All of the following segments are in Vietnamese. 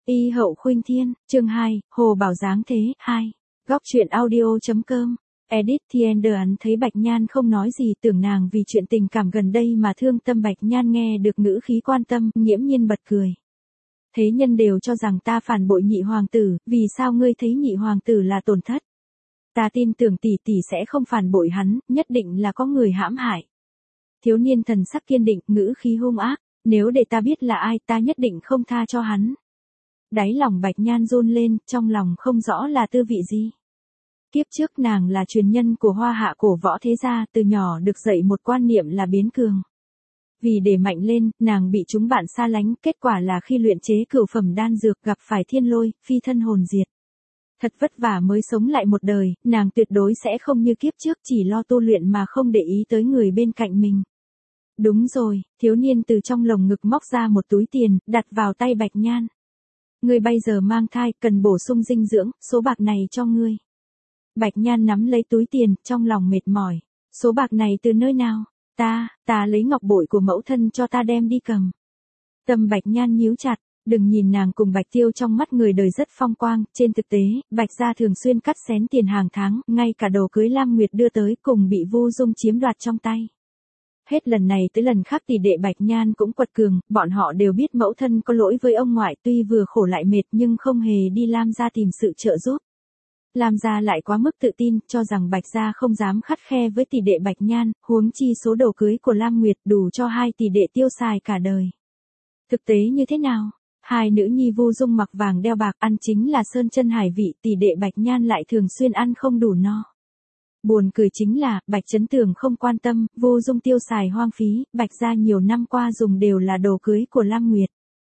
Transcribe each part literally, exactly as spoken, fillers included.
Y hậu khuynh thiên, chương hai, Hồ Bảo dáng thế, hai. Góc truyện audio.com. Edit Thiender hắn thấy Bạch Nhan không nói gì, tưởng nàng vì chuyện tình cảm gần đây mà thương tâm. Bạch Nhan nghe được ngữ khí quan tâm, nghiễm nhiên bật cười. Thế nhân đều cho rằng ta phản bội nhị hoàng tử, vì sao ngươi thấy nhị hoàng tử là tổn thất? Ta tin tưởng tỷ tỷ sẽ không phản bội hắn, nhất định là có người hãm hại. Thiếu niên thần sắc kiên định, ngữ khí hung ác, nếu để ta biết là ai, ta nhất định không tha cho hắn. Đáy lòng Bạch Nhan run lên, trong lòng không rõ là tư vị gì. Kiếp trước nàng là truyền nhân của Hoa Hạ cổ võ thế gia, từ nhỏ được dạy một quan niệm là biến cường. Vì để mạnh lên, nàng bị chúng bạn xa lánh, kết quả là khi luyện chế cửu phẩm đan dược gặp phải thiên lôi, phi thân hồn diệt. Thật vất vả mới sống lại một đời, nàng tuyệt đối sẽ không như kiếp trước chỉ lo tu luyện mà không để ý tới người bên cạnh mình. Đúng rồi, thiếu niên từ trong lồng ngực móc ra một túi tiền, đặt vào tay Bạch Nhan. Ngươi bây giờ mang thai, cần bổ sung dinh dưỡng, số bạc này cho ngươi. Bạch Nhan nắm lấy túi tiền, trong lòng mệt mỏi. Số bạc này từ nơi nào? Ta, ta lấy ngọc bội của mẫu thân cho ta đem đi cầm. Tâm Bạch Nhan nhíu chặt, đừng nhìn nàng cùng Bạch Tiêu trong mắt người đời rất phong quang, trên thực tế, Bạch gia thường xuyên cắt xén tiền hàng tháng, ngay cả đồ cưới Lam Nguyệt đưa tới cùng bị Vu Dung chiếm đoạt trong tay. Hết lần này tới lần khác tỷ đệ Bạch Nhan cũng quật cường, bọn họ đều biết mẫu thân có lỗi với ông ngoại, tuy vừa khổ lại mệt nhưng không hề đi Lam gia tìm sự trợ giúp. Lam gia lại quá mức tự tin, cho rằng Bạch gia không dám khắt khe với tỷ đệ Bạch Nhan, huống chi số đồ cưới của Lam Nguyệt đủ cho hai tỷ đệ tiêu xài cả đời. Thực tế như thế nào? Hai nữ nhi Vu Dung mặc vàng đeo bạc, ăn chính là sơn chân hải vị, tỷ đệ Bạch Nhan lại thường xuyên ăn không đủ no. Buồn cười chính là, Bạch Chấn Tường không quan tâm, Vu Dung tiêu xài hoang phí, Bạch gia nhiều năm qua dùng đều là đồ cưới của Lam Nguyệt.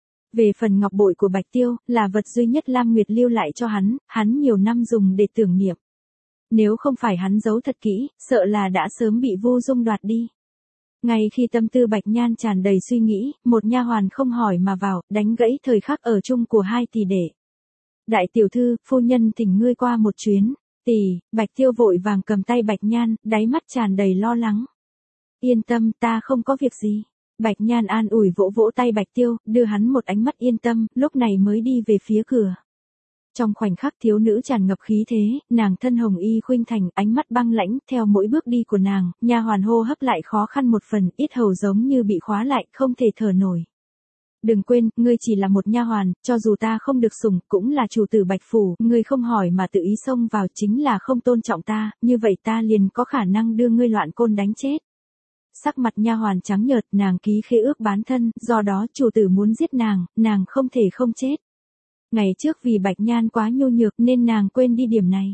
Về phần ngọc bội của Bạch Tiêu, là vật duy nhất Lam Nguyệt lưu lại cho hắn, hắn nhiều năm dùng để tưởng niệm. Nếu không phải hắn giấu thật kỹ, sợ là đã sớm bị Vu Dung đoạt đi. Ngay khi tâm tư Bạch Nhan tràn đầy suy nghĩ, một nha hoàn không hỏi mà vào, đánh gãy thời khắc ở chung của hai tỷ đệ. Đại tiểu thư, phu nhân thỉnh ngươi qua một chuyến. Tỷ, Bạch Tiêu vội vàng cầm tay Bạch Nhan, đáy mắt tràn đầy lo lắng. Yên tâm, ta không có việc gì. Bạch Nhan an ủi vỗ vỗ tay Bạch Tiêu, đưa hắn một ánh mắt yên tâm, lúc này mới đi về phía cửa. Trong khoảnh khắc thiếu nữ tràn ngập khí thế, nàng thân hồng y khuynh thành, ánh mắt băng lãnh, theo mỗi bước đi của nàng, nha hoàn hô hấp lại khó khăn một phần, yết hầu giống như bị khóa lại, không thể thở nổi. Đừng quên, ngươi chỉ là một nha hoàn, cho dù ta không được sủng, cũng là chủ tử Bạch phủ, ngươi không hỏi mà tự ý xông vào chính là không tôn trọng ta, như vậy ta liền có khả năng đưa ngươi loạn côn đánh chết. Sắc mặt nha hoàn trắng nhợt, nàng ký khế ước bán thân, do đó chủ tử muốn giết nàng, nàng không thể không chết. Ngày trước vì Bạch Nhan quá nhu nhược nên nàng quên đi điểm này.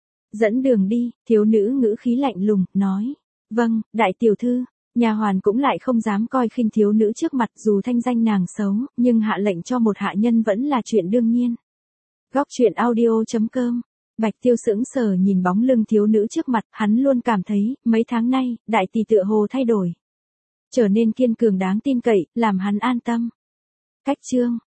Dẫn đường đi, thiếu nữ ngữ khí lạnh lùng, nói. Vâng, đại tiểu thư. Nhà hoàn cũng lại không dám coi khinh thiếu nữ trước mặt, dù thanh danh nàng xấu, nhưng hạ lệnh cho một hạ nhân vẫn là chuyện đương nhiên. Góc truyện audio.com. Bạch Tiêu sững sờ nhìn bóng lưng thiếu nữ trước mặt, hắn luôn cảm thấy, mấy tháng nay, đại tỷ tựa hồ thay đổi. Trở nên kiên cường đáng tin cậy, làm hắn an tâm. Cách chương.